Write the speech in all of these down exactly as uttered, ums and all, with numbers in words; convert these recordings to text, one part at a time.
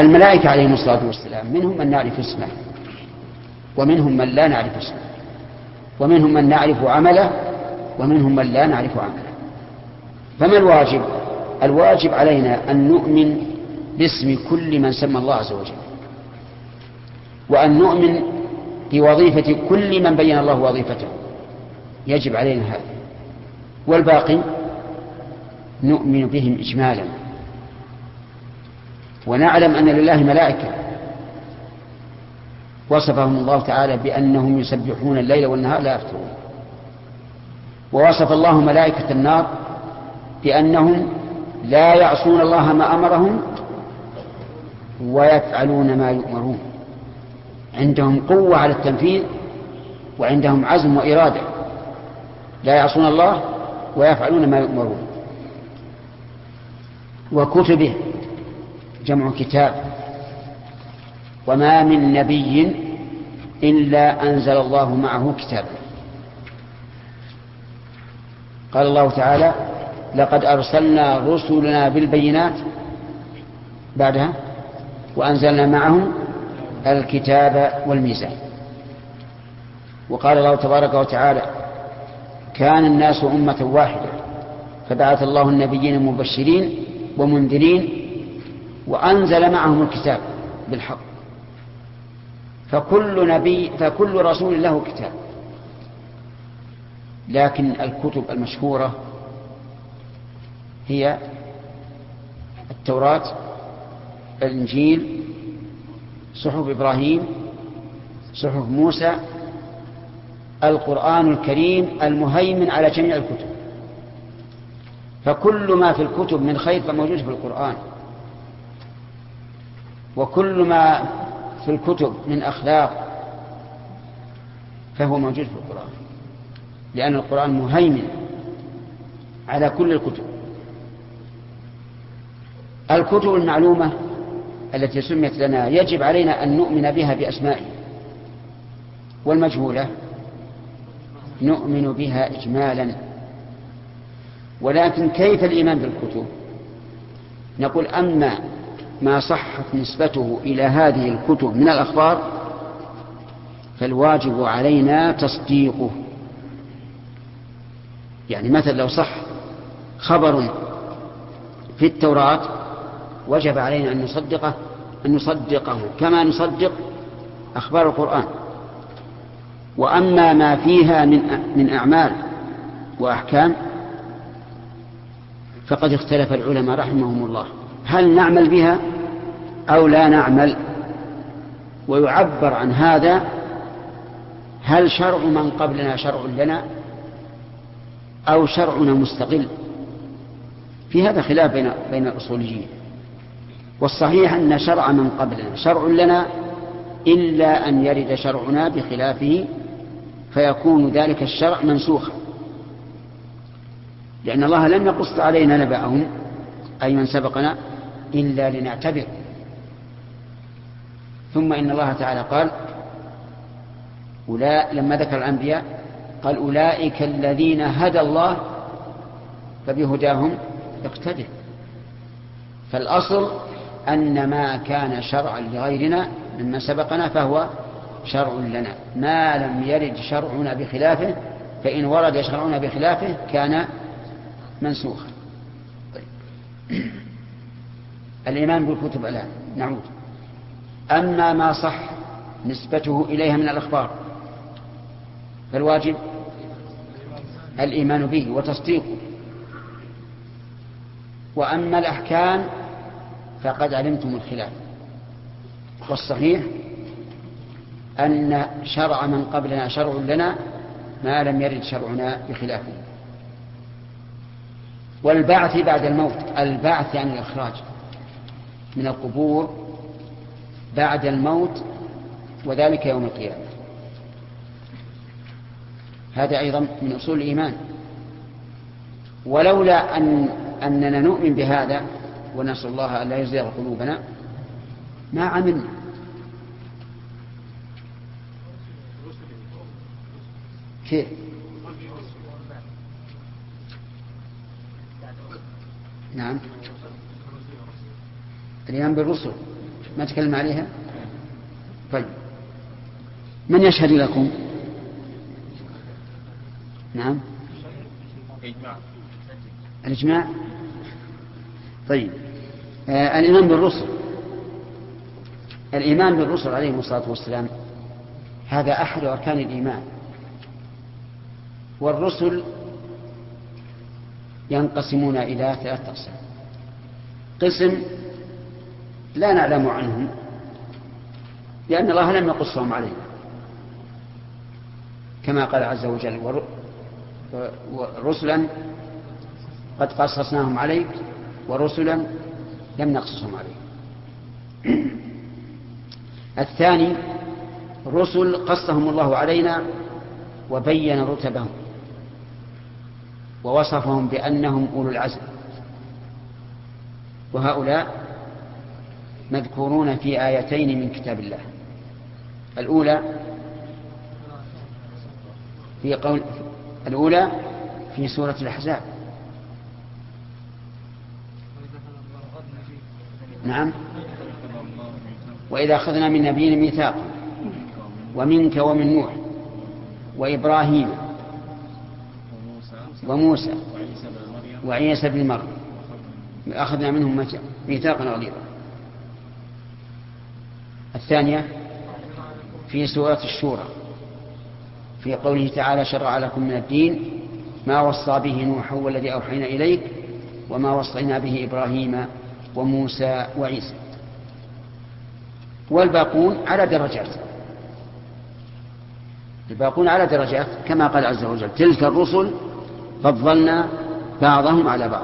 الملائكة عليهم الصلاة والسلام منهم من نعرف اسمه ومنهم من لا نعرف اسمه، ومنهم من نعرف عمله ومنهم من لا نعرف عمله. فما الواجب؟ الواجب علينا أن نؤمن باسم كل من سمى الله عز وجل، وأن نؤمن بوظيفة كل من بين الله وظيفته، يجب علينا هذا. والباقي نؤمن بهم إجمالا، ونعلم أن لله ملائكة وصفهم الله تعالى بأنهم يسبحون الليل والنهار لا يفترون، ووصف الله ملائكة النار بأنهم لا يعصون الله ما أمرهم ويفعلون ما يؤمرون، عندهم قوة على التنفيذ وعندهم عزم وإرادة، لا يعصون الله ويفعلون ما يؤمرون. وكتبه جمع كتاب، وما من نبي إلا أنزل الله معه كتابا. قال الله تعالى: لقد أرسلنا رسلنا بالبينات، بعدها وأنزلنا معهم الكتاب والميزان. وقال الله تبارك وتعالى: كان الناس أمة واحدة فبعث الله النبيين مبشرين ومنذرين وأنزل معهم الكتاب بالحق. فكل نبي فكل رسول له كتاب، لكن الكتب المشهورة هي التوراة، الإنجيل، صحف إبراهيم، صحف موسى، القرآن الكريم المهيمن على جميع الكتب. فكل ما في الكتب من خير فموجود في القرآن، وكل ما في الكتب من أخلاق فهو موجود في القرآن، لأن القرآن مهيمن على كل الكتب. الكتب المعلومة التي سميت لنا يجب علينا أن نؤمن بها بأسمائها، والمجهولة نؤمن بها إجمالا. ولكن كيف الإيمان بالكتب؟ نقول: أما ما صحت نسبته إلى هذه الكتب من الأخبار فالواجب علينا تصديقه. يعني مثلا لو صح خبر في التوراة وجب علينا أن نصدقه أن نصدقه كما نصدق أخبار القرآن. وأما ما فيها من من أعمال وأحكام فقد اختلف العلماء رحمهم الله هل نعمل بها أو لا نعمل. ويعبر عن هذا: هل شرع من قبلنا شرع لنا أو شرعنا مستقل؟ في هذا خلاف بين بين الأصوليين. والصحيح أن شرع من قبلنا شرع لنا إلا أن يرد شرعنا بخلافه فيكون ذلك الشرع منسوخا، لأن الله لم يقص علينا نبأهم أي من سبقنا إلا لنعتبر. ثم إن الله تعالى قال أولا لما ذكر الأنبياء قال: أولئك الذين هدى الله فبهداهم اقتدر. فالأصل أن ما كان شرعا لغيرنا مما سبقنا فهو شرع لنا، ما لم يرد شرعنا بخلافه، فإن ورد شرعنا بخلافه كان منسوخا. طيب. الإيمان بالكتب الآن نعود. أما ما صح نسبته إليها من الأخبار فالواجب الإيمان به وتصديقه. وأما الأحكام فقد علمتم الخلاف، والصحيح أن شرع من قبلنا شرع لنا ما لم يرد شرعنا بخلافه. والبعث بعد الموت، البعث يعني الإخراج من القبور بعد الموت، وذلك يوم القيامة، هذا أيضا من أصول الإيمان. ولولا أن أننا نؤمن بهذا ونسأل الله أن لا يزيغ قلوبنا ما عملنا. كيف؟ نعم، الإيمان بالرسل ما تكلم عليها. طيب من يشهد لكم؟ نعم الإجماع. طيب آه الإيمان بالرسل، الإيمان بالرسل عليهم الصلاة والسلام هذا أحد أركان الإيمان. والرسل ينقسمون إلى ثلاثة أقسام. قسم لا نعلم عنهم لأن الله لم يقصهم علينا كما قال عز وجل ورسلا قد قصصناهم عليك ورسلا لم نقصصهم عليك. الثاني رسل قصهم الله علينا وبين رتبهم ووصفهم بأنهم أولو العزم، وهؤلاء مذكورون في آيتين من كتاب الله. الأولى في قول الأولى في سورة الأحزاب، نعم، وإذا أخذنا من نبي ميثاقا ومنك ومن نوح وإبراهيم وموسى وعيسى بن مريم أخذنا منهم ميثاقا غليظا. الثانية في سورة الشورى في قوله تعالى شرع لكم من الدين ما وصى به نوح والذي أوحينا إليك وما وصينا به إبراهيم وموسى وعيسى. والباقون على درجات، الباقون على درجات كما قال عز وجل تلك الرسل فضلنا بعضهم على بعض.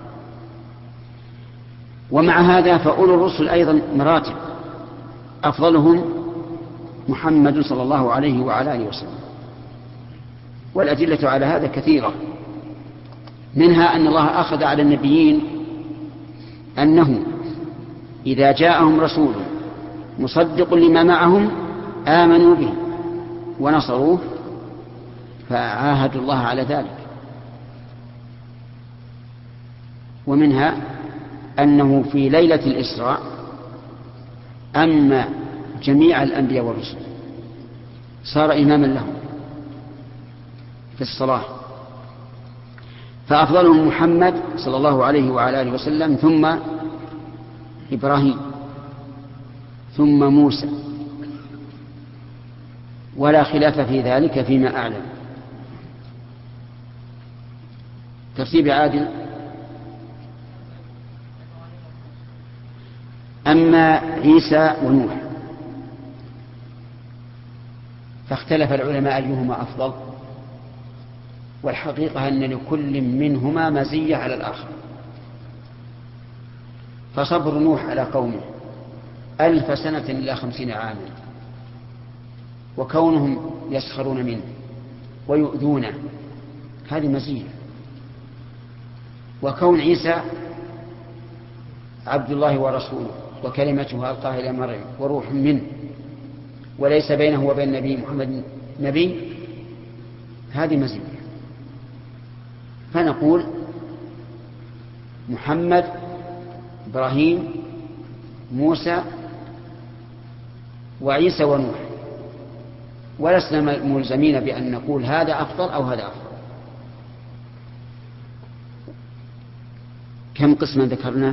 ومع هذا فأولو الرسل أيضا مراتب، أفضلهم محمد صلى الله عليه وعلى آله وسلم، والأدلة على هذا كثيرة، منها أن الله أخذ على النبيين أنه إذا جاءهم رسول مصدق لما معهم آمنوا به ونصروه فعاهدوا الله على ذلك. ومنها أنه في ليلة الإسراء أما جميع الأنبياء والرسل صار إماما لهم في الصلاة، فأفضلهم محمد صلى الله عليه وعلى آله وسلم ثم إبراهيم ثم موسى، ولا خلاف في ذلك فيما أعلم. ترتيب عادل. أما عيسى ونوح فاختلف العلماء أيهما أفضل، والحقيقة أن لكل منهما مزية على الآخر. فصبر نوح على قومه ألف سنة إلى خمسين عاما، وكونهم يسخرون منه ويؤذونه هذه مزية. وكون عيسى عبد الله ورسوله وكلمته ألقاها إلى مريم وروح منه وليس بينه وبين النبي محمد نبي هذه مزية. فنقول محمد إبراهيم موسى وعيسى ونوح، ولسنا ملزمين بأن نقول هذا أفضل أو هذا أفضل. كم قسما ذكرنا؟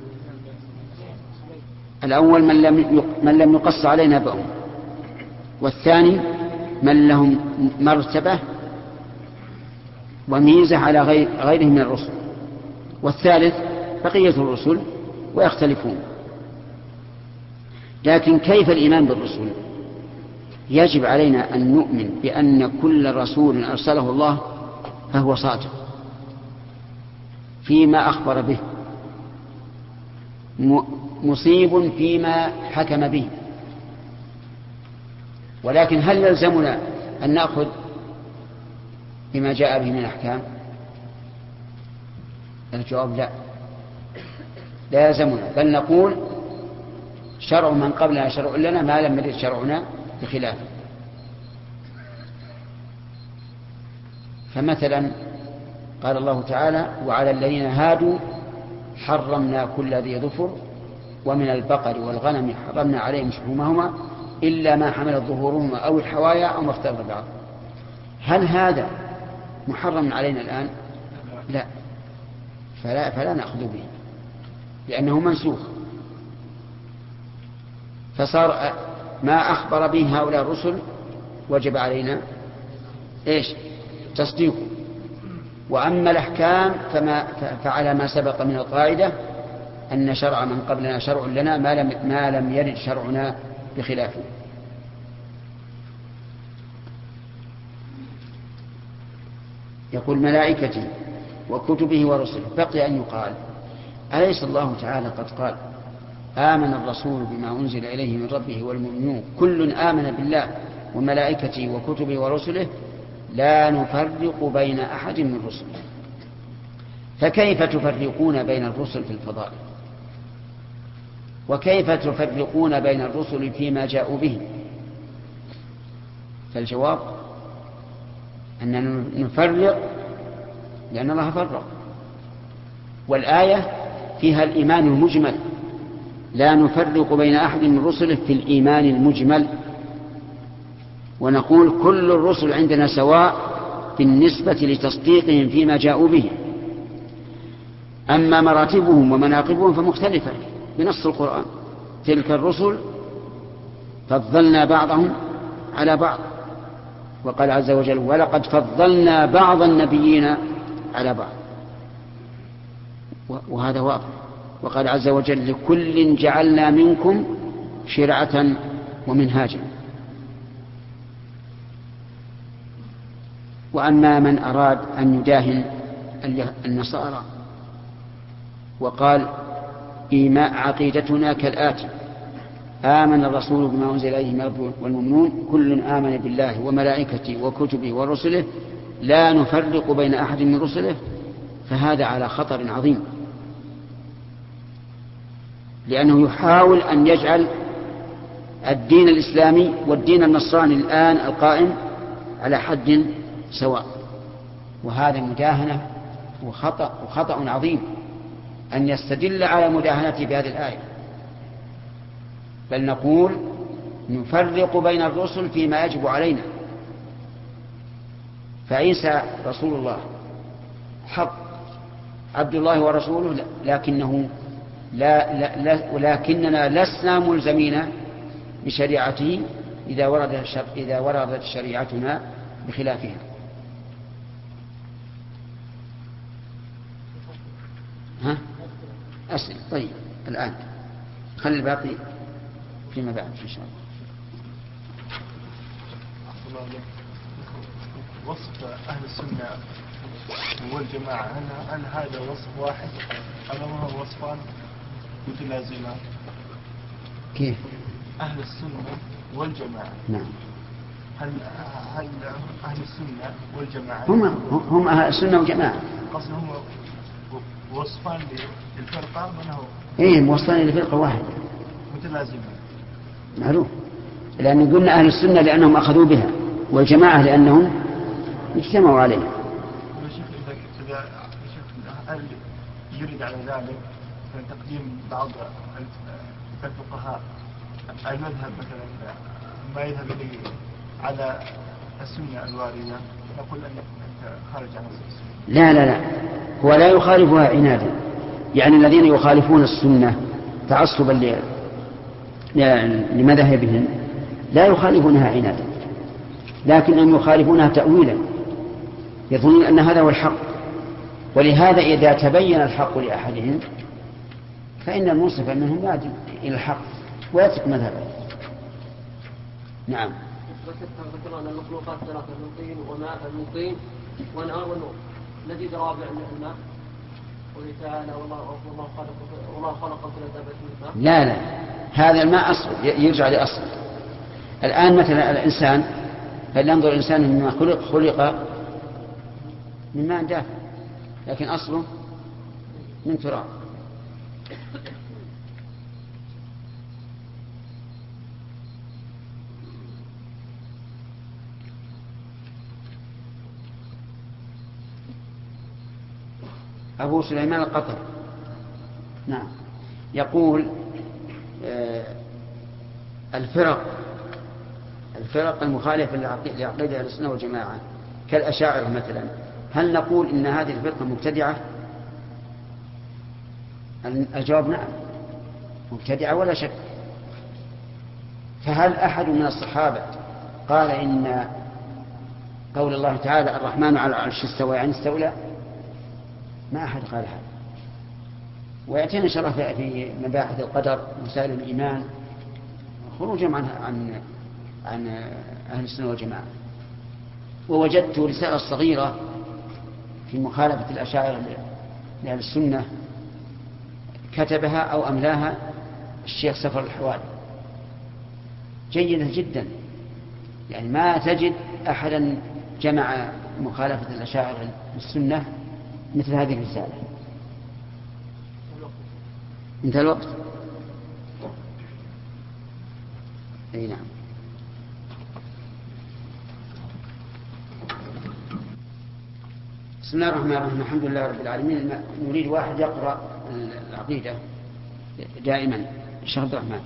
الأول من لم من لم يقص علينا بهم، والثاني من لهم مرتبة وميزة على غير غيرهم من الرسل، والثالث بقية الرسل ويختلفون. لكن كيف الإيمان بالرسل؟ يجب علينا أن نؤمن بأن كل رسول أرسله الله فهو صادق فيما أخبر به، مصيب فيما حكم به. ولكن هل يلزمنا أن نأخذ بما جاء به من أحكام؟ الجواب لا، لا يلزمنا، بل نقول شرع من قبلنا شرع لنا ما لم يرد شرعنا بخلافه. فمثلا قال الله تعالى وعلى الذين هادوا حرمنا كل ذي ظفر ومن البقر والغنم حرمنا عليهم شحومهما إلا ما حملت ظهورهما أو الحوايا أو ما اختلط بعض. هل هذا محرم علينا الآن؟ لا، فلا, فلا نأخذ به لأنه منسوخ، فصار ما أخبر به هؤلاء الرسل وجب علينا إيش؟ تصديقه. وأما الأحكام فما فعلى ما سبق من القاعدة أن شرع من قبلنا شرع لنا ما لم, ما لم يرد شرعنا بخلافه. يقول ملائكته وكتبه ورسله. بقي أن يقال أليس الله تعالى قد قال آمن الرسول بما أنزل إليه من ربه والمؤمنون كل آمن بالله وملائكته وكتبه ورسله لا نفرق بين أحد من رسله. فكيف تفرقون بين الرسل في الفضائل؟ وكيف تفرقون بين الرسل فيما جاءوا به؟ فالجواب أننا نفرق لأن الله فرق، والآية فيها الإيمان المجمل، لا نفرق بين أحد من رسله في الإيمان المجمل، ونقول كل الرسل عندنا سواء بالنسبة لتصديقهم فيما جاءوا به. أما مراتبهم ومناقبهم فمختلفة بنص القرآن. تلك الرسل فضلنا بعضهم على بعض، وقال عز وجل ولقد فضلنا بعض النبيين على بعض، وهذا واضح. وقال عز وجل لكل جعلنا منكم شرعة ومنهاجا. وأما من أراد أن يداهن النصارى وقال إيماء عقيدتنا كالآتي: آمن الرسول بما أنزل إليه من ربه والمؤمنون كل آمن بالله وملائكته وكتبه ورسله لا نفرق بين أحد من رسله، فهذا على خطر عظيم، لأنه يحاول أن يجعل الدين الإسلامي والدين النصراني الآن القائم على حد سواء، وهذا مداهنة وخطأ, وخطأ عظيم أن يستدل على مداهنته بهذه الآية. بل نقول نفرق بين الرسل فيما يجب علينا. فعيسى رسول الله حق، عبد الله ورسوله، لكنه لا لا لا ولكننا لسنا ملزمين بشريعته إذا ورد إذا وردت شريعتنا بخلافها. ها أسئلة؟ طيب الآن خلي الباقي فيما بعد إن شاء الله. وصف أهل السنة والجماعة هل, هل هذا وصف واحد أم هو وصفان متلازمان؟ كيف؟ أهل السنة والجماعة. نعم. هل هل أهل السنة والجماعة هم هم أهل السنة والجماعة. قصدهم وصفان للفرقة من هو؟ إيه موصفان للفرقة واحد متلازمان. معلوم، لأن قلنا أهل السنة لأنهم أخذوا بها، والجماعة لأنهم اجتمعوا عليها. إذا هل يريد على ذلك تقديم بعض الفقهاء المذهب مثلا ما يذهب إليه على السنة الواردة نقول أنك خارج عن السنة؟ لا لا لا، هو لا يخالفها عنادا، يعني الذين يخالفون السنة تعصبا لمذهبهم لا يخالفونها عنادا، لكنهم يخالفونها تأويلا، يظنون أن هذا هو الحق. ولهذا إذا تبين الحق لأحدهم فإن المنصف منهم يأتي إلى الحق ويترك مذهبه. نعم. ذكرنا أن المخلوقات ثلاثة: من طين وماء من طين ونار ونور. الذي رابع من الماء قوله تعالى والله خلق والله خلق كل دابة من الماء. لا لا، هذا الماء أصل يرجع لأصل. الآن مثلا الإنسان فلينظر الإنسان مما خلق خلق من ماء دافئ، لكن أصله من تراب. أبو سليمان القطر نعم يقول الفرق الفرق المخالفة لعقيدة أهل السنة والجماعة كالأشاعرة مثلا، هل نقول إن هذه الفرقة مبتدعة؟ الجواب نعم، مبتدعة ولا شك. فهل أحد من الصحابة قال إن قول الله تعالى الرحمن على العرش استوى يعني استولى؟ ما أحد قال هذا. ويأتينا إن شاء الله في مباحث القدر مسائل الإيمان خروجا عن عن عن أهل السنة والجماعة. ووجدت رسالة صغيرة في مخالفة الأشاعرة لأهل السنة كتبها أو أملاها الشيخ سفر الحوالي، جيدة جدا، يعني ما تجد أحدا جمع مخالفة الأشاعرة للسنة مثل هذه الرسالة. انتهى الوقت. اي نعم. بسم الله الرحمن الرحيم، الحمد لله رب العالمين. نريد واحد يقرأ العقيدة دائما. الشيخ عبد الرحمن.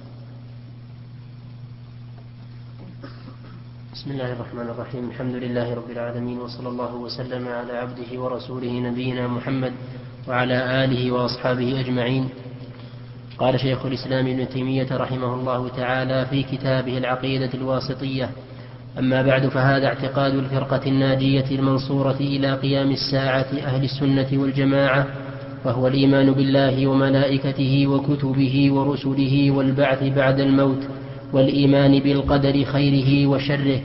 بسم الله الرحمن الرحيم، الحمد لله رب العالمين، وصلى الله وسلم على عبده ورسوله نبينا محمد وعلى آله وأصحابه أجمعين. قال شيخ الإسلام ابن تيمية رحمه الله تعالى في كتابه العقيدة الواسطية: أما بعد، فهذا اعتقاد الفرقة الناجية المنصورة إلى قيام الساعة أهل السنة والجماعة، وهو الإيمان بالله وملائكته وكتبه ورسله والبعث بعد الموت، والإيمان بالقدر خيره وشره.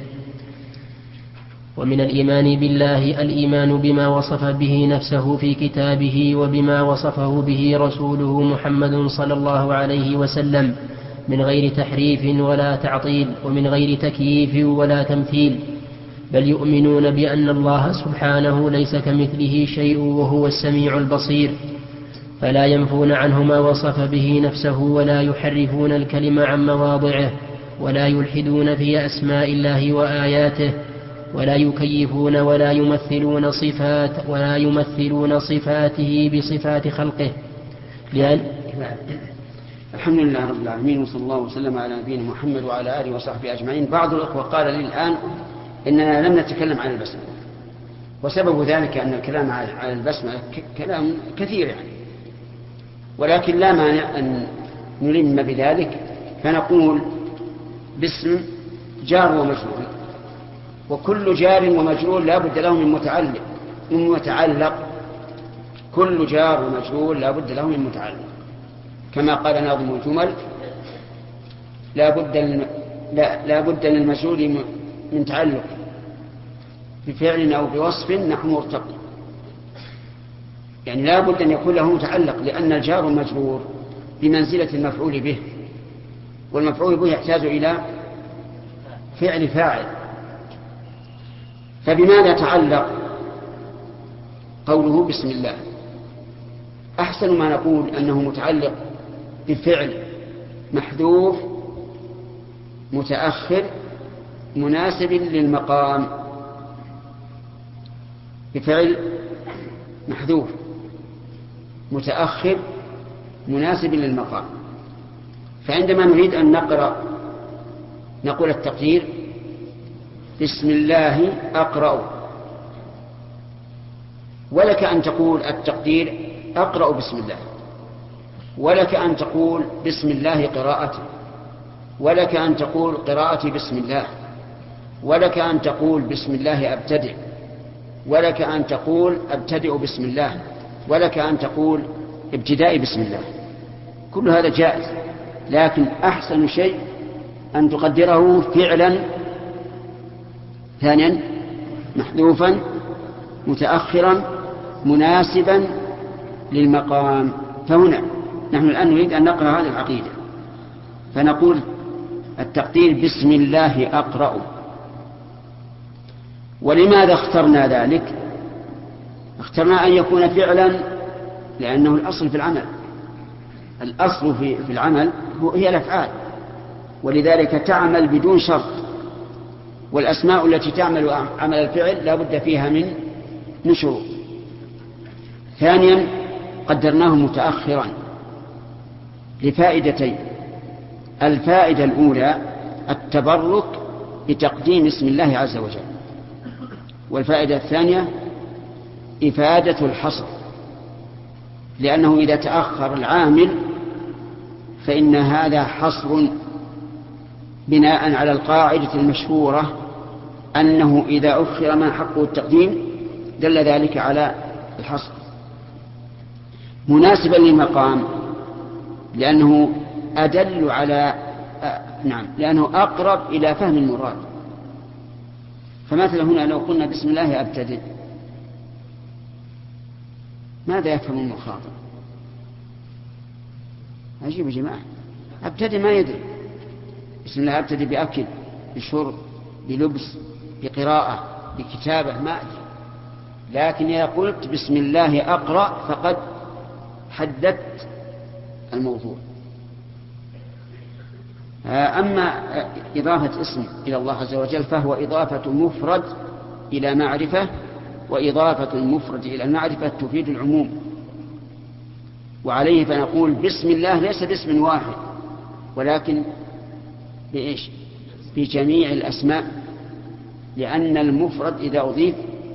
ومن الإيمان بالله الإيمان بما وصف به نفسه في كتابه وبما وصفه به رسوله محمد صلى الله عليه وسلم من غير تحريف ولا تعطيل، ومن غير تكييف ولا تمثيل، بل يؤمنون بأن الله سبحانه ليس كمثله شيء وهو السميع البصير، فلا ينفون عنه ما وصف به نفسه، ولا يحرفون الكلم عن مواضعه، ولا يلحدون في أسماء الله وآياته، ولا يكيفون ولا يمثلون صفات ولا يمثلون صفاته بصفات خلقه. لأن الحمد لله رب العالمين، وصلى الله وسلم على نبينا محمد وعلى آله وصحبه أجمعين. بعض الأخوة قال لي الآن إننا لم نتكلم عن البسمة، وسبب ذلك أن الكلام عن البسمة كلام كثير يعني، ولكن لا مانع أن نلم بذلك فنقول باسم جار ومجرور، وكل جار ومجرور لا بد له من متعلق من متعلق كل جار ومجرور لا بد له من متعلق، كما قال ناظم الجمل: لا بد لا, لا بد للمجرور من تعلق بفعل أو بوصف نحو مرتقي. يعني لا بد أن يكون له متعلق، لأن الجار والمجرور بمنزلة المفعول به، والمفعول به يحتاج إلى فعل فاعل. فبماذا تعلق قوله بسم الله؟ أحسن ما نقول أنه متعلق بفعل محذوف متأخر مناسب للمقام، بفعل محذوف متأخر مناسب للمقام. فعندما نريد أن نقرأ نقول التقدير بسم الله أقرأ، ولك أن تقول التقدير أقرأ بسم الله، ولك أن تقول بسم الله قراءتي، ولك أن تقول قراءتي بسم الله، ولك أن تقول بسم الله أبتدئ، ولك أن تقول أبتدئ بسم الله، ولك أن تقول ابتدائي بسم الله. كل هذا جائز، لكن أحسن شيء أن تقدره فعلا ثانيا محذوفا متأخرا مناسبا للمقام. فهنا نحن الآن نريد أن نقرأ هذه العقيدة، فنقول التقدير بسم الله أقرأ. ولماذا اخترنا ذلك؟ اخترنا أن يكون فعلا لأنه الأصل في العمل، الأصل في العمل هي الأفعال، ولذلك تعمل بدون شرط، والأسماء التي تعمل عمل الفعل لا بد فيها من نشور. ثانيا قدرناه متأخرا لفائدتين: الفائدة الأولى التبرك بتقديم اسم الله عز وجل. والفائدة الثانية إفادة الحصر، لأنه إذا تأخر العامل فإن هذا حصر بناء على القاعدة المشهورة أنه إذا أخر ما حقه التقديم دل ذلك على الحصر. مناسبا للمقام لأنه أدل على آه نعم لأنه أقرب إلى فهم المراد. فمثلا هنا لو قلنا بسم الله أبتدئ، ماذا يفهم المخاطب؟ عجيب يا جماعة، أبتدئ ما يدري. بسم الله أبتدئ بأكل، بشرب، بلبس، بقراءة، بكتابة، ما أدري. لكن إذا قلت بسم الله أقرأ فقد حددت الموضوع. أما إضافة اسم إلى الله عز وجل فهو إضافة مفرد إلى معرفة، وإضافة المفرد إلى المعرفة تفيد العموم. وعليه فنقول بسم الله ليس باسم واحد، ولكن بإيش؟ بجميع الأسماء، لأن المفرد إذا أضيف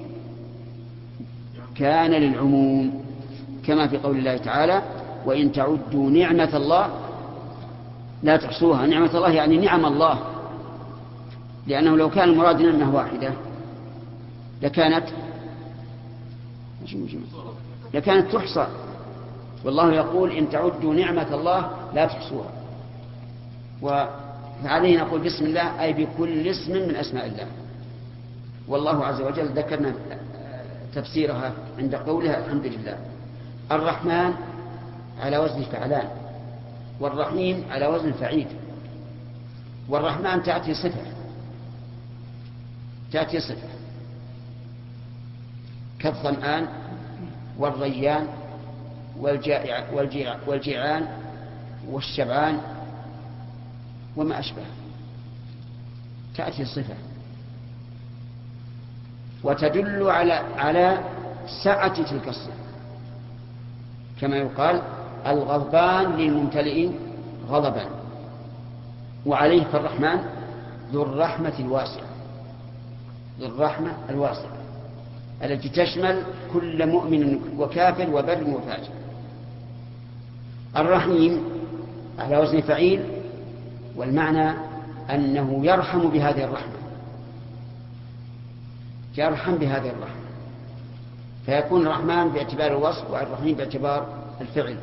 كان للعموم، كما في قول الله تعالى وإن تعدوا نعمة الله لا تحصوها. نعمة الله يعني نعم الله، لأنه لو كان المراد نعمة واحدة لكانت لكانت تحصى، والله يقول إن تعدوا نعمة الله لا تحصوها. وعليه نقول بسم الله أي بكل اسم من أسماء الله. والله عز وجل ذكرنا تفسيرها عند قولها الحمد لله. الرحمن على وزن فعلان، والرحيم على وزن فعيل. والرحمن تأتي صفة تأتي صفة كالظمآن والريان والجائع والجيع والجيعان والشبعان وما أشبه، تأتي صفة وتدل على على سعة تلك الصفة، كما يقال الغضبان للممتلئين غضبا. وعليه فالرحمن ذو الرحمة الواسعة، ذو الرحمة الواسعة التي تشمل كل مؤمن وكافر وبر وفاجر. الرحيم على وزن فعيل، والمعنى أنه يرحم بهذه الرحمة، يرحم بهذه الرحمة، فيكون الرحمن باعتبار الوصف والرحيم باعتبار الفعل.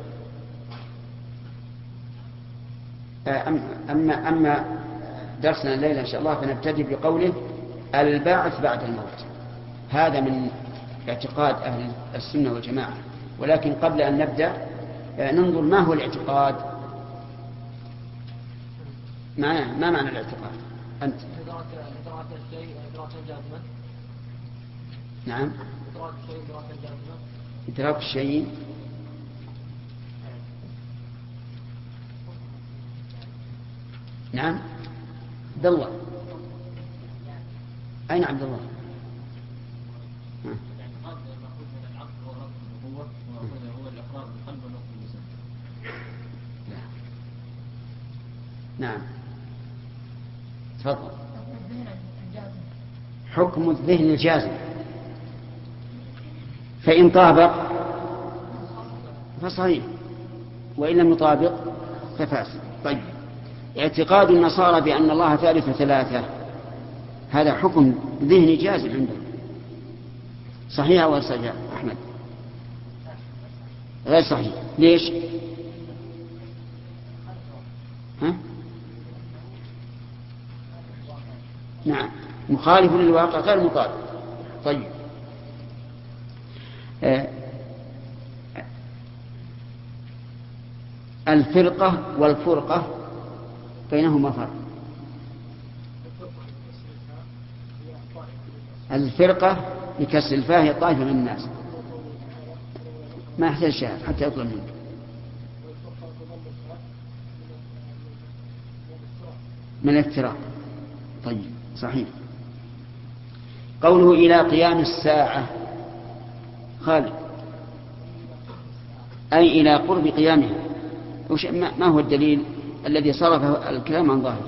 أما أما درسنا الليلة إن شاء الله فنبتدي بقوله البعث بعد الموت. هذا من اعتقاد أهل السنة والجماعة. ولكن قبل أن نبدأ ننظر ما هو الاعتقاد. ما ما معنى الاعتقاد؟ أنت إدراك الشيء إدراكا جازما. نعم. إدراك الشيء إدراكا جازما. إدراك الشيء نعم. عبد الله، أين عبد الله؟ نعم تفضل. حكم الذهن الجازم، فإن طابق فصحيح وإن لم يطابق ففاسد. طيب، اعتقاد النصارى بأن الله ثالث ثلاثة هذا حكم ذهني جازم عندهم، صحيح أو صحيح أحمد؟ غير صحيح. ليش؟ ها؟ نعم، مخالف للواقع غير مطابق. طيب، آه الفرقة والفرقة بينهما فرق. الفرقة بكسر الفاء هي طائفة من الناس، ما يحتاج شاهد حتى يطلب منك. من الافتراق. طيب صحيح. قوله إلى قيام الساعة خالد أي إلى قرب قيامها. ما هو الدليل؟ الذي صرف الكلام عن ظاهره،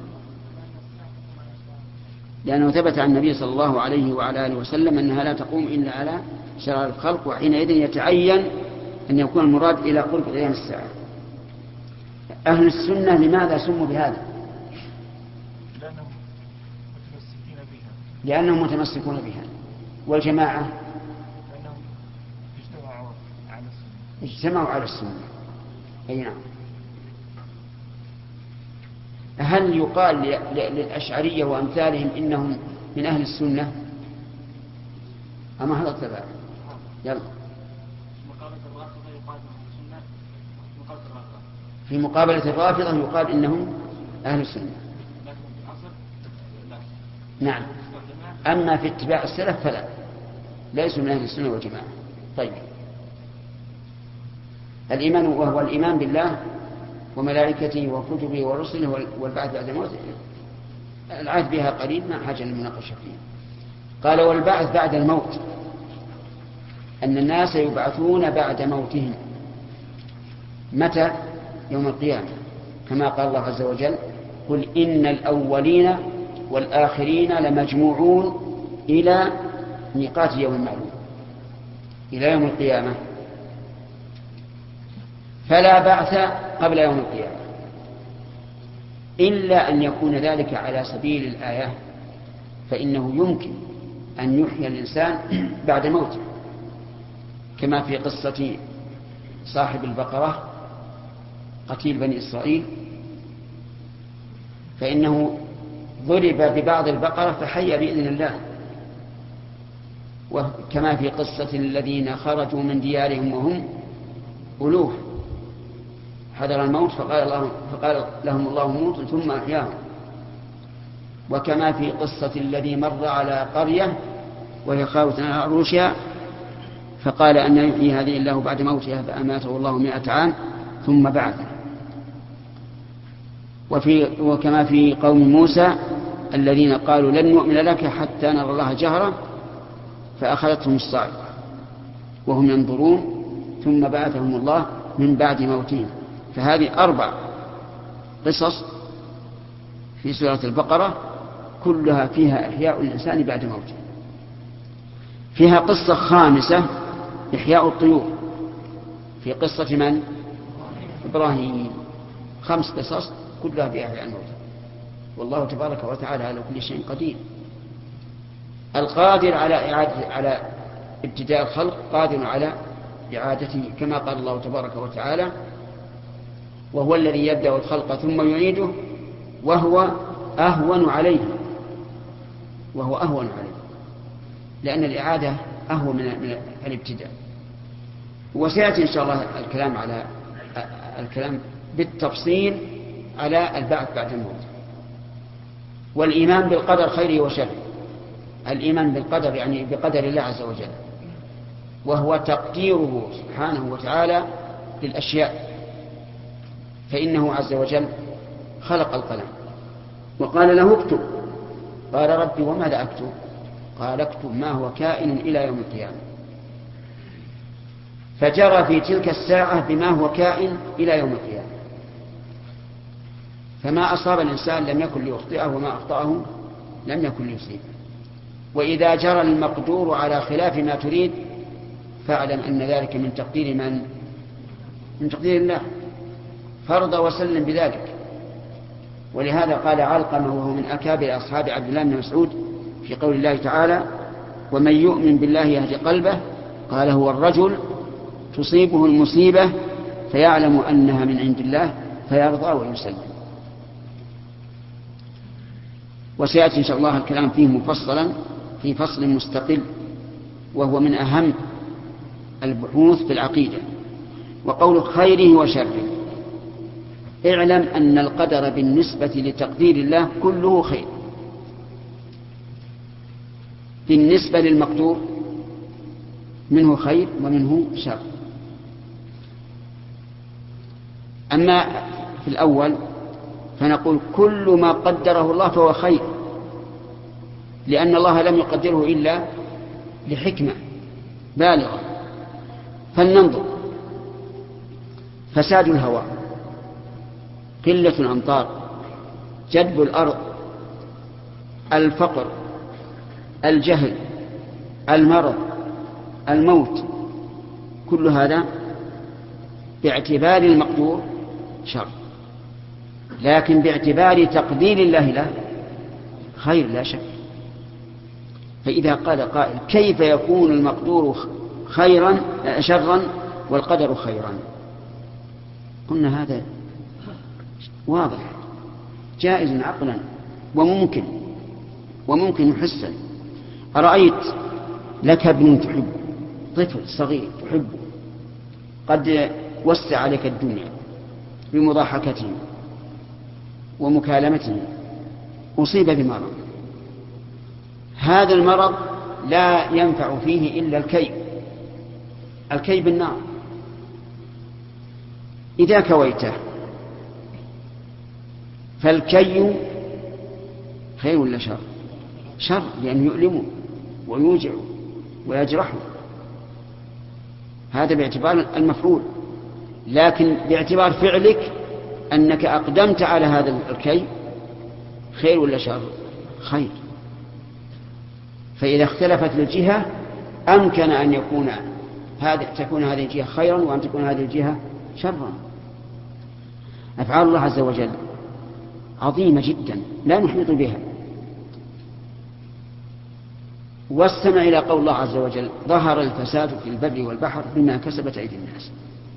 لأنه ثبت عن النبي صلى الله عليه وعلى آله وسلم أنها لا تقوم إلا على شرار الخلق، وحينئذ يتعين أن يكون المراد إلى قرب قيام الساعة. أهل السنة لماذا سموا بهذا؟ لأنهم متمسكين بها. لأنهم متمسكون بها. والجماعة لأنهم اجتمعوا على السنة. اجتمعوا على السنة. أي نعم. هل يقال للأشعرية وأمثالهم إنهم من أهل السنة؟ أما هذا التبع. يلا. في مقابلة الرافضة يقال إنهم أهل السنة. نعم. أما في اتباع السلف فلا، ليسوا من أهل السنة والجماعة. طيب، الإيمان وهو الإيمان بالله وملائكته وكتبه ورسله والبعث بعد الموت، العهد بها قليل، ما حاجة للمناقشة فيه. قال والبعث بعد الموت، أن الناس يبعثون بعد موتهم. متى؟ يوم القيامة، كما قال الله عز وجل قل إن الأولين والآخرين لمجموعون إلى ميقات يوم معلوم، إلى يوم القيامة. فلا بعث قبل يوم القيامة إلا أن يكون ذلك على سبيل الآية، فإنه يمكن أن يحيي الإنسان بعد موته، كما في قصة صاحب البقرة قتيل بني إسرائيل، فإنه ضرب ببعض البقرة فحي بإذن الله. وكما في قصة الذين خرجوا من ديارهم وهم ألوف حذر الموت فقال, الله فقال لهم الله موتوا ثم أحياهم. وكما في قصة الذي مر على قرية وهي خاوية على عروشها فقال أن يحيي هذه الله بعد موتها فأماته الله مئة عام ثم بعثه. وفي وكما في قوم موسى الذين قالوا لن نؤمن لك حتى نرى الله جهرة فأخذتهم الصاعقة وهم ينظرون ثم بعثهم الله من بعد موتهم. فهذه أربع قصص في سورة البقرة كلها فيها إحياء الإنسان بعد موته. فيها قصة خامسة إحياء الطيور في قصة من؟ إبراهيم. خمس قصص كلها فيها إحياء الموت. والله تبارك وتعالى على كل شيء قدير، القادر على إعادة على ابتداء الخلق، قادر على إعادته، كما قال الله تبارك وتعالى وهو الذي يبدأ الخلق ثم يعيده وهو أهون عليه، وهو أهون عليه لأن الإعادة أهون من الابتداء. وسيأتي إن شاء الله الكلام على الكلام بالتفصيل على البعث بعد الموت. والإيمان بالقدر خيره وشره، الإيمان بالقدر يعني بقدر الله عز وجل، وهو تقديره سبحانه وتعالى للأشياء، فإنه عز وجل خلق القلم وقال له اكتب، قال ربي وماذا أكتب؟ قال اكتب ما هو كائن إلى يوم القيامة. فجرى في تلك الساعة بما هو كائن إلى يوم القيامة، فما أصاب الإنسان لم يكن ليخطئه وما أخطأه لم يكن ليصيبه. وإذا جرى المقدور على خلاف ما تريد فاعلم أن ذلك من تقدير من؟ من تقدير الله، فرض وسلم بذلك. ولهذا قال علقمة وهو من أكابر أصحاب عبد الله بن مسعود في قول الله تعالى ومن يؤمن بالله يهدي قلبه، قال هو الرجل تصيبه المصيبة فيعلم أنها من عند الله فيرضى ويسلم. وسيأتي إن شاء الله الكلام فيه مفصلا في فصل مستقل، وهو من أهم البحوث في العقيدة. وقول خيره وشره، اعلم أن القدر بالنسبة لتقدير الله كله خير، بالنسبة للمقدور منه خير ومنه شر. أما في الأول فنقول كل ما قدره الله فهو خير، لأن الله لم يقدره إلا لحكمة بالغة. فلننظر فساد الهواء قلة الأمطار، جدب الأرض، الفقر، الجهل، المرض، الموت، كل هذا باعتبار المقدور شر، لكن باعتبار تقدير الله له خير لا شك. فإذا قال قائل كيف يكون المقدور خيرا شرا والقدر خيرا، قلنا هذا واضح جائز عقلا وممكن وممكن حسا. أرأيت لك ابن تحب، طفل صغير تحبه، قد وسع عليك الدنيا بمضاحكته ومكالمته، أصيب بمرض، هذا المرض لا ينفع فيه إلا الكي، الكي بالنار. إذا كويته فالكي خير ولا شر؟ شر، لأنه يؤلمه ويوجعه ويجرحه، هذا باعتبار المفعول. لكن باعتبار فعلك أنك أقدمت على هذا الكي، خير ولا شر؟ خير. فإذا اختلفت الجهة أمكن أن يكون هذا تكون هذه الجهة خيرا وأن تكون هذه الجهة شرا. أفعال الله عز وجل عظيمة جدا لا نحيط بها. واستمع إلى قول الله عز وجل: ظهر الفساد في البر والبحر بما كسبت أيدي الناس.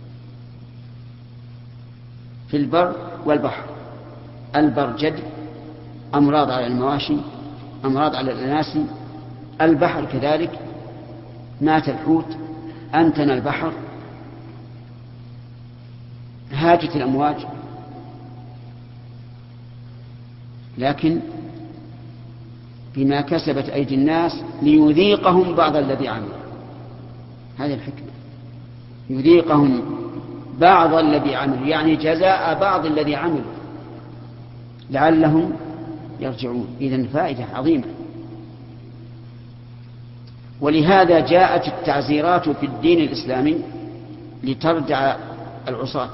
في البر والبحر، البر جدب، أمراض على المواشي، أمراض على الأناسي، البحر كذلك مات الحوت، أنتن البحر، هاجت الأمواج. لكن بما كسبت أيدي الناس ليذيقهم بعض الذي عملوا، هذه الحكمة، يذيقهم بعض الذي عملوا، يعني جزاء بعض الذي عملوا لعلهم يرجعون. إذن فائدة عظيمة. ولهذا جاءت التعزيرات في الدين الإسلامي لتردع العصاة،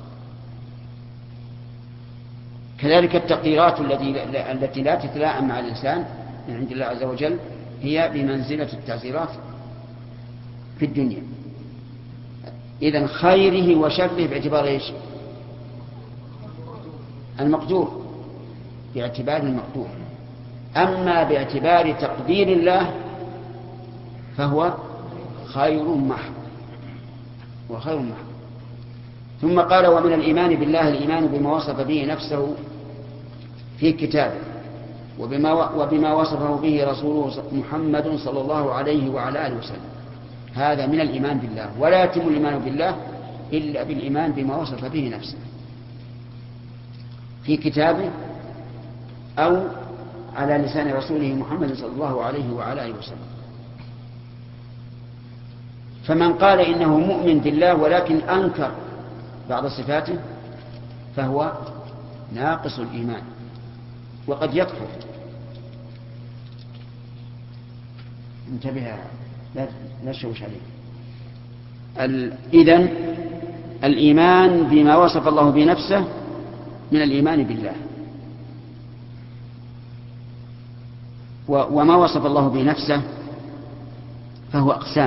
كذلك التقديرات التي لا تتلائم مع الإنسان من عند الله عز وجل هي بمنزلة التعزيرات في الدنيا. إذن خيره وشره باعتبار إيش؟ المقدور، باعتبار المقدور. أما باعتبار تقدير الله فهو خير محض، وخير محض. ثم قال: ومن الإيمان بالله الإيمان بما وصف به نفسه في كتابه وبما, وبما وصفه به رسوله محمد صلى الله عليه وعلى آله وسلم. هذا من الإيمان بالله، ولا يتم الإيمان بالله إلا بالإيمان بما وصف به نفسه في كتابه أو على لسان رسوله محمد صلى الله عليه وعلى آله وسلم. فمن قال إنه مؤمن بالله ولكن أنكر بعض صفاته فهو ناقص الإيمان وقد يكفر. انتبه، لا نشوش عليه. إذن الإيمان بما وصف الله بنفسه من الإيمان بالله، وما وصف الله بنفسه فهو أقسام: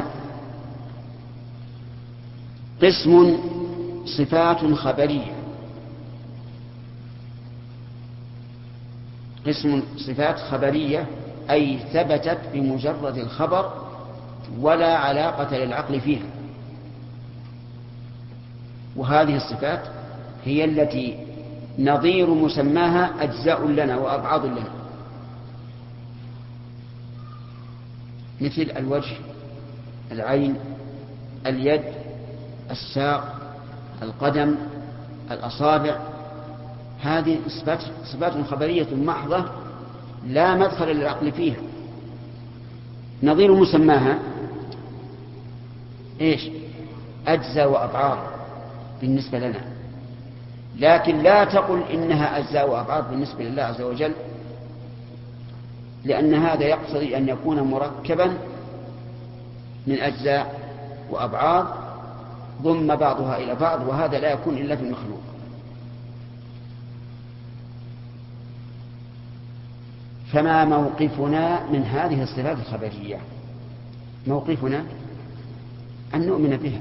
قسم صفات خبرية، قسم صفات خبرية أي ثبتت بمجرد الخبر ولا علاقة للعقل فيها، وهذه الصفات هي التي نظير مسماها أجزاء لنا وأبعاض لنا، مثل الوجه، العين، اليد، الساق، القدم، الأصابع. هذه صفات صفات خبرية محضة لا مدخل للعقل فيها، نظير مسماها إيش؟ أجزاء وأبعاض بالنسبة لنا، لكن لا تقل إنها أجزاء وأبعاض بالنسبة لله عز وجل، لأن هذا يقتضي أن يكون مركبا من أجزاء وأبعاض ضم بعضها إلى بعض، وهذا لا يكون إلا في المخلوق. فما موقفنا من هذه الصفات الخبرية؟ موقفنا أن نؤمن بها،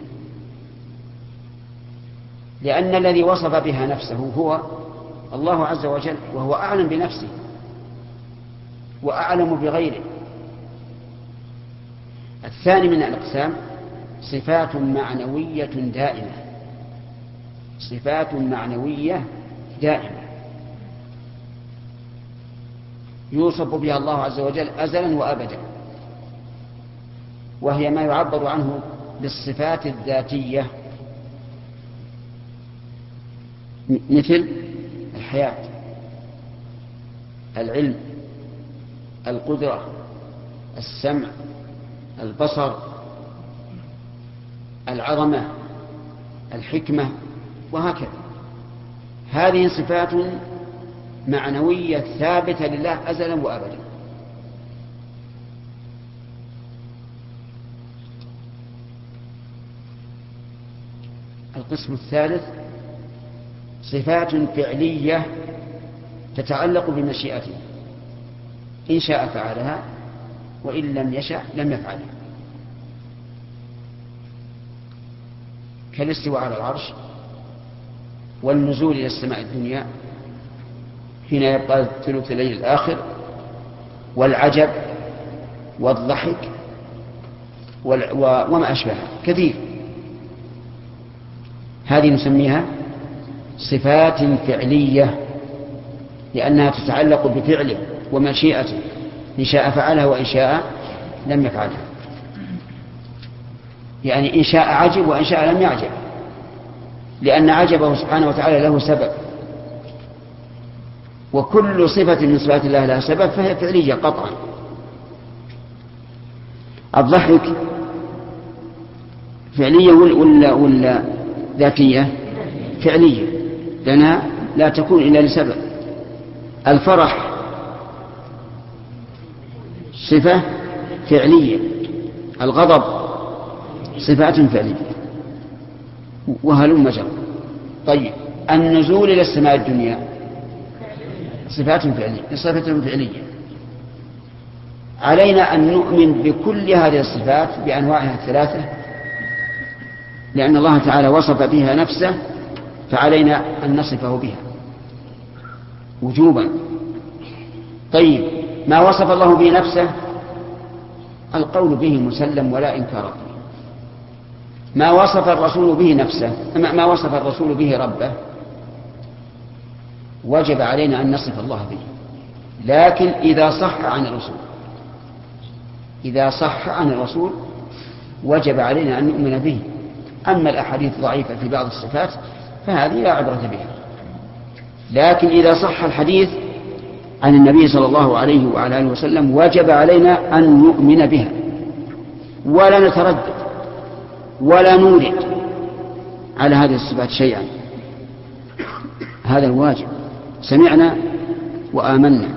لأن الذي وصف بها نفسه هو الله عز وجل، وهو أعلم بنفسه وأعلم بغيره. الثاني من الأقسام صفات معنوية دائمة، صفات معنوية دائمة يوصف بها الله عز وجل أزلا وأبدا، وهي ما يعبر عنه بالصفات الذاتية، مثل الحياة، العلم، القدرة، السمع، البصر، العظمة، الحكمة، وهكذا. هذه صفات معنوية ثابتة لله أزلا وأبدا. القسم الثالث صفات فعلية تتعلق بمشيئته، إن شاء فعلها وإن لم يشأ لم يفعلها، كالاستواء على العرش، والنزول إلى السماء الدنيا حين يبقى ثلث الليل الآخر، والعجب، والضحك، وما أشبهها كثير. هذه نسميها صفات فعلية لأنها تتعلق بفعله ومشيئته، إن شاء فعلها وإن شاء لم يفعلها، يعني إن شاء عجب وإن شاء لم يعجب، لأن عجبه سبحانه وتعالى له سبب، وكل صفة من صفات الله لها سبب فهي فعلية قطعا. الضحك فعلية ولا ولا ذاتية؟ فعلية، لأنها لا تكون إلا لسبب. الفرح صفة فعلية، الغضب صفات فعلية، وهلم جرى. طيب النزول إلى السماء الدنيا صفات فعلية، صفة فعلية. علينا أن نؤمن بكل هذه الصفات بأنواعها الثلاثة، لأن الله تعالى وصف بها نفسه، فعلينا أن نصفه بها وجوبا. طيب ما وصف الله به نفسه القول به مسلم ولا إنكار. ما وصف الرسول به نفسه، ما وصف الرسول به ربه وجب علينا أن نصف الله به، لكن إذا صح عن الرسول إذا صح عن الرسول وجب علينا أن نؤمن به. أما الأحاديث ضعيفة في بعض الصفات فهذه لا عبرة بها، لكن إذا صح الحديث عن النبي صلى الله عليه وعلى آله وسلم وجب علينا أن نؤمن بها، ولا نتردد ولا نورد على هذه الصفات شيئا. هذا الواجب، سمعنا وآمنا.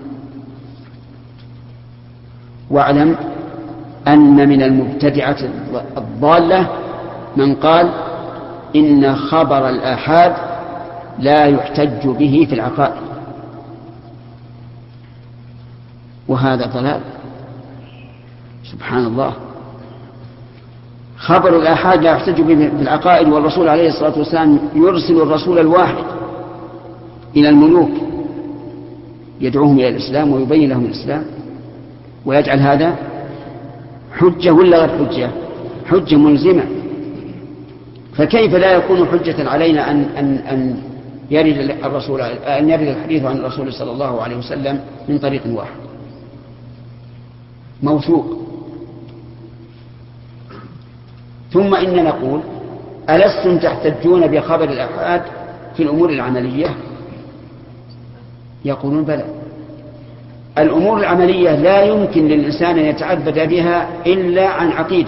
واعلم أن من المبتدعة الضالة من قال إن خبر الآحاد لا يحتج به في العقائد، وهذا ضلال. سبحان الله، خبر الآحاد لا يحتج به في العقائد، والرسول عليه الصلاة والسلام يرسل الرسول الواحد إلى الملوك يدعوهم إلى الإسلام ويبين لهم الإسلام، ويجعل هذا حجة ولا غير حجة؟ حجة ملزمة. فكيف لا يكون حجة علينا أن أن أن يرد الرسول أن يرد الحديث عن الرسول صلى الله عليه وسلم من طريق واحد موثوق؟ ثم إن نقول ألستم تحتجون بخبر الآحاد في الأمور العملية؟ يقولون بلى. الأمور العملية لا يمكن للإنسان أن يتعبد بها إلا عن عقيدة.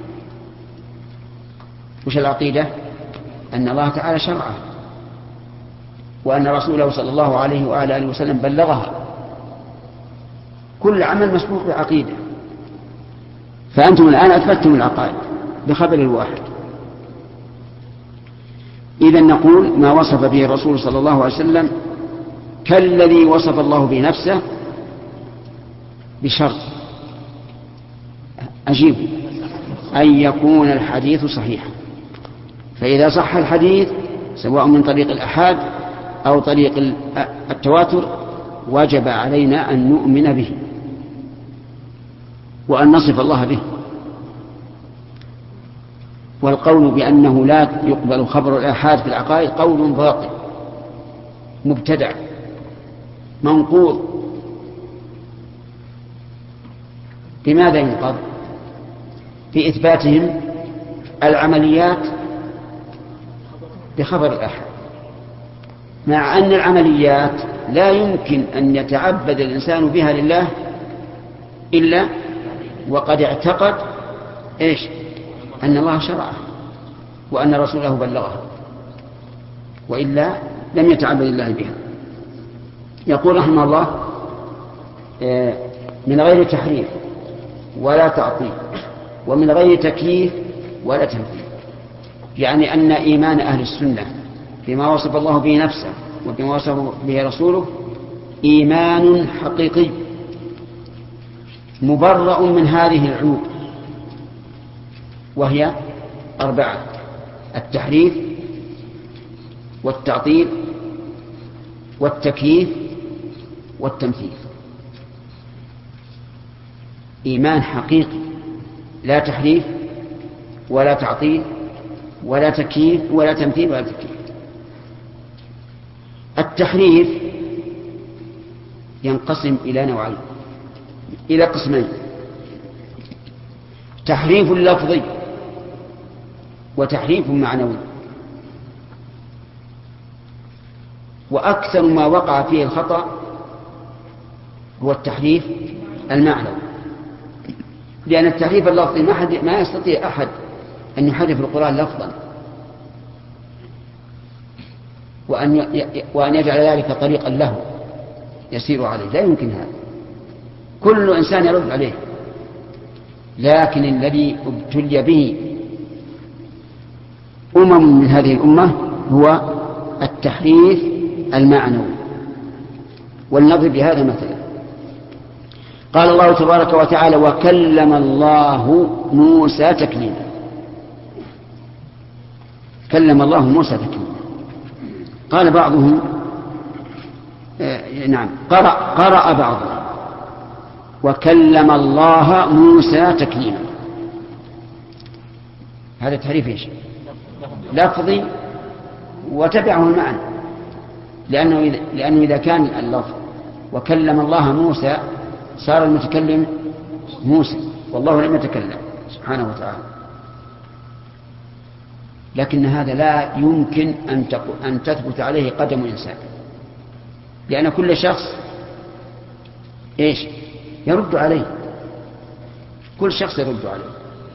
وش العقيدة؟ أن الله تعالى شرعه، وأن رسوله صلى الله عليه وعلى آله وسلم بلغها. كل عمل مسبوق بعقيدة، فأنتم الآن أثبتتم العقائد بخبر الواحد. إذن نقول ما وصف به الرسول صلى الله عليه وسلم كالذي وصف الله به نفسه، بشرط أجيب أن يكون الحديث صحيحا. فإذا صح الحديث سواء من طريق الأحاد أو طريق التواتر وجب علينا أن نؤمن به وأن نصف الله به. والقول بأنه لا يقبل خبر الآحاد في العقائد قول باطل مبتدع منقوض. لماذا ينقض؟ في إثباتهم العمليات بخبر الآحاد، مع أن العمليات لا يمكن أن يتعبد الإنسان بها لله إلا وقد اعتقد إيش؟ أن الله شرعه وأن رسوله بلغه، وإلا لم يتعبد الله بها. يقول رحمه الله من غير تحريف ولا تعطيل ومن غير تكييف ولا تمثيل، يعني أن إيمان أهل السنة بما وصف الله به نفسه وبما وصف به رسوله إيمان حقيقي مبرأ من هذه العيوب، وهي أربعة: التحريف والتعطيل والتكييف والتمثيل. إيمان حقيقي لا تحريف ولا تعطيل ولا تكييف ولا تمثيل ولا تكييف. التحريف ينقسم إلى نوعين، إلى قسمين: تحريف لفظي وتحريف معنوي. وأكثر ما وقع فيه الخطأ هو التحريف المعنوي، لأن التحريف اللفظي ما, حد ما يستطيع أحد أن يحرف القرآن لفظا وأن وأن يجعل ذلك طريقا له يسير عليه، لا يمكن هذا، كل إنسان يرد عليه. لكن الذي ابتلي به أمم من هذه الأمة هو التحريف المعنوي. ولنضرب بهذا مثلا: قال الله تبارك وتعالى: وكلم الله موسى تكليما. كلم الله موسى تكليما. قال بعضهم آه نعم قرأ, قرأ بعضهم وكلم الله موسى تكليما. هذا تحريف ايش؟ لفظي وتبعه المعنى، لأنه إذا, لأنه إذا كان اللفظ وكلم الله موسى صار المتكلم موسى والله لم يتكلم سبحانه وتعالى. لكن هذا لا يمكن أن, أن تثبت عليه قدم إنسان، لأن كل شخص إيش يرد عليه، كل شخص يرد عليه.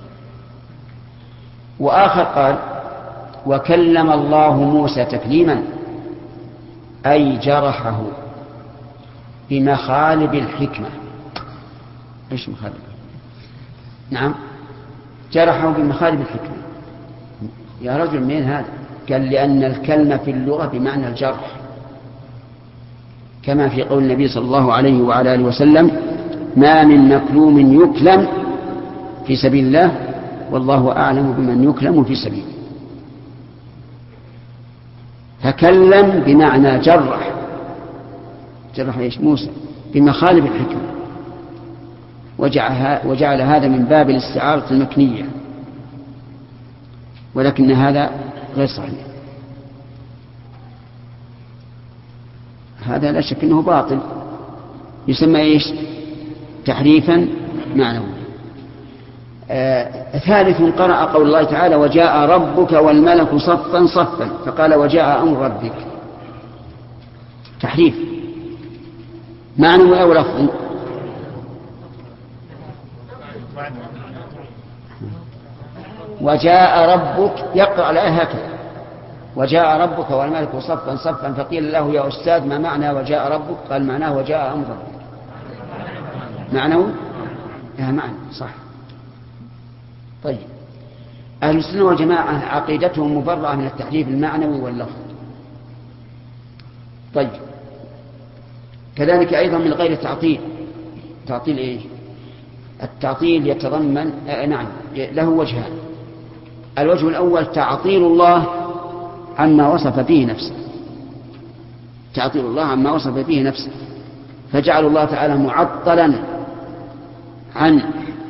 وآخر قال: وكلم الله موسى تكليما، أي جرحه بمخالب الحكمة. إيش مخالب؟ نعم، جرحه بمخالب الحكمة. يا رجل من هذا؟ قال: لأن الكلمة في اللغة بمعنى الجرح، كما في قول النبي صلى الله عليه وعلى آله وسلم: ما من مكلوم يكلم في سبيل الله والله أعلم بمن يكلم في سبيله. فكلم بمعنى جرح، جرح إيش؟ موسى بمخالب الحكمة، وجعل هذا من باب الاستعارة المكنية، ولكن هذا غير صحيح. هذا لا شك أنه باطل، يسمى إيش؟ تحريفا معنويا. آه ثالث: قرأ قول الله تعالى: وجاء ربك والملك صفا صفا، فقال: وجاء أمر ربك. تحريف معنوي أو لفظي؟ وجاء ربك، يقرأ على هكذا: وجاء ربك والملك صفا صفا، فقيل له: يا أستاذ ما معنى وجاء ربك؟ قال: معناه وجاء أمر ربك. معنوي؟ يا معنى صح. طيب، أهل السنة والجماعة عقيدتهم مبرأة من التحريف المعنوي واللفظ. طيب، كذلك أيضا من غير تعطيل، تعطيل إيه؟ التعطيل يتضمن آه نعم له وجهان. الوجه الأول تعطيل الله عما وصف به نفسه، تعطيل الله عما وصف به نفسه، فجعل الله تعالى معطلا عن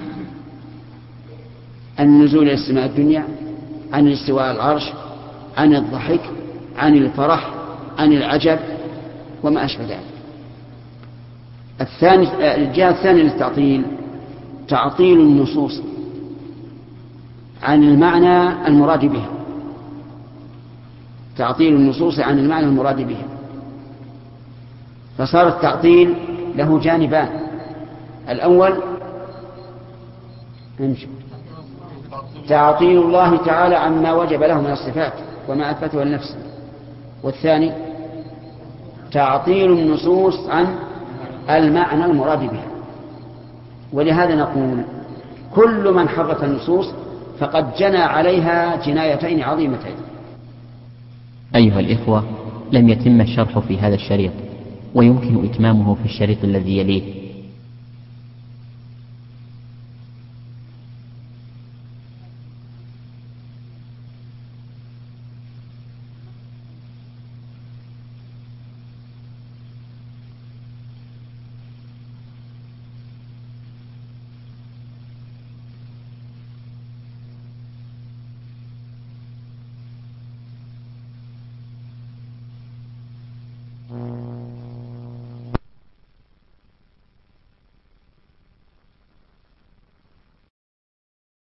النزول إلى السماء الدنيا، عن الاستواء على العرش، عن الضحك، عن الفرح، عن العجب وما أشبه ذلك. الثاني الجهة الثانية للتعطيل تعطيل النصوص عن المعنى المراد بها، تعطيل النصوص عن المعنى المراد بها، فصار التعطيل له جانبان. الأول تعطيل الله تعالى عما وجب له من الصفات وما أثبته لنفسه، والثاني تعطيل النصوص عن المعنى المراد بها. ولهذا نقول كل من حرف النصوص فقد جنى عليها جنايتين عظيمتين. أيها الإخوة، لم يتم الشرح في هذا الشريط، ويمكن إتمامه في الشريط الذي يليه،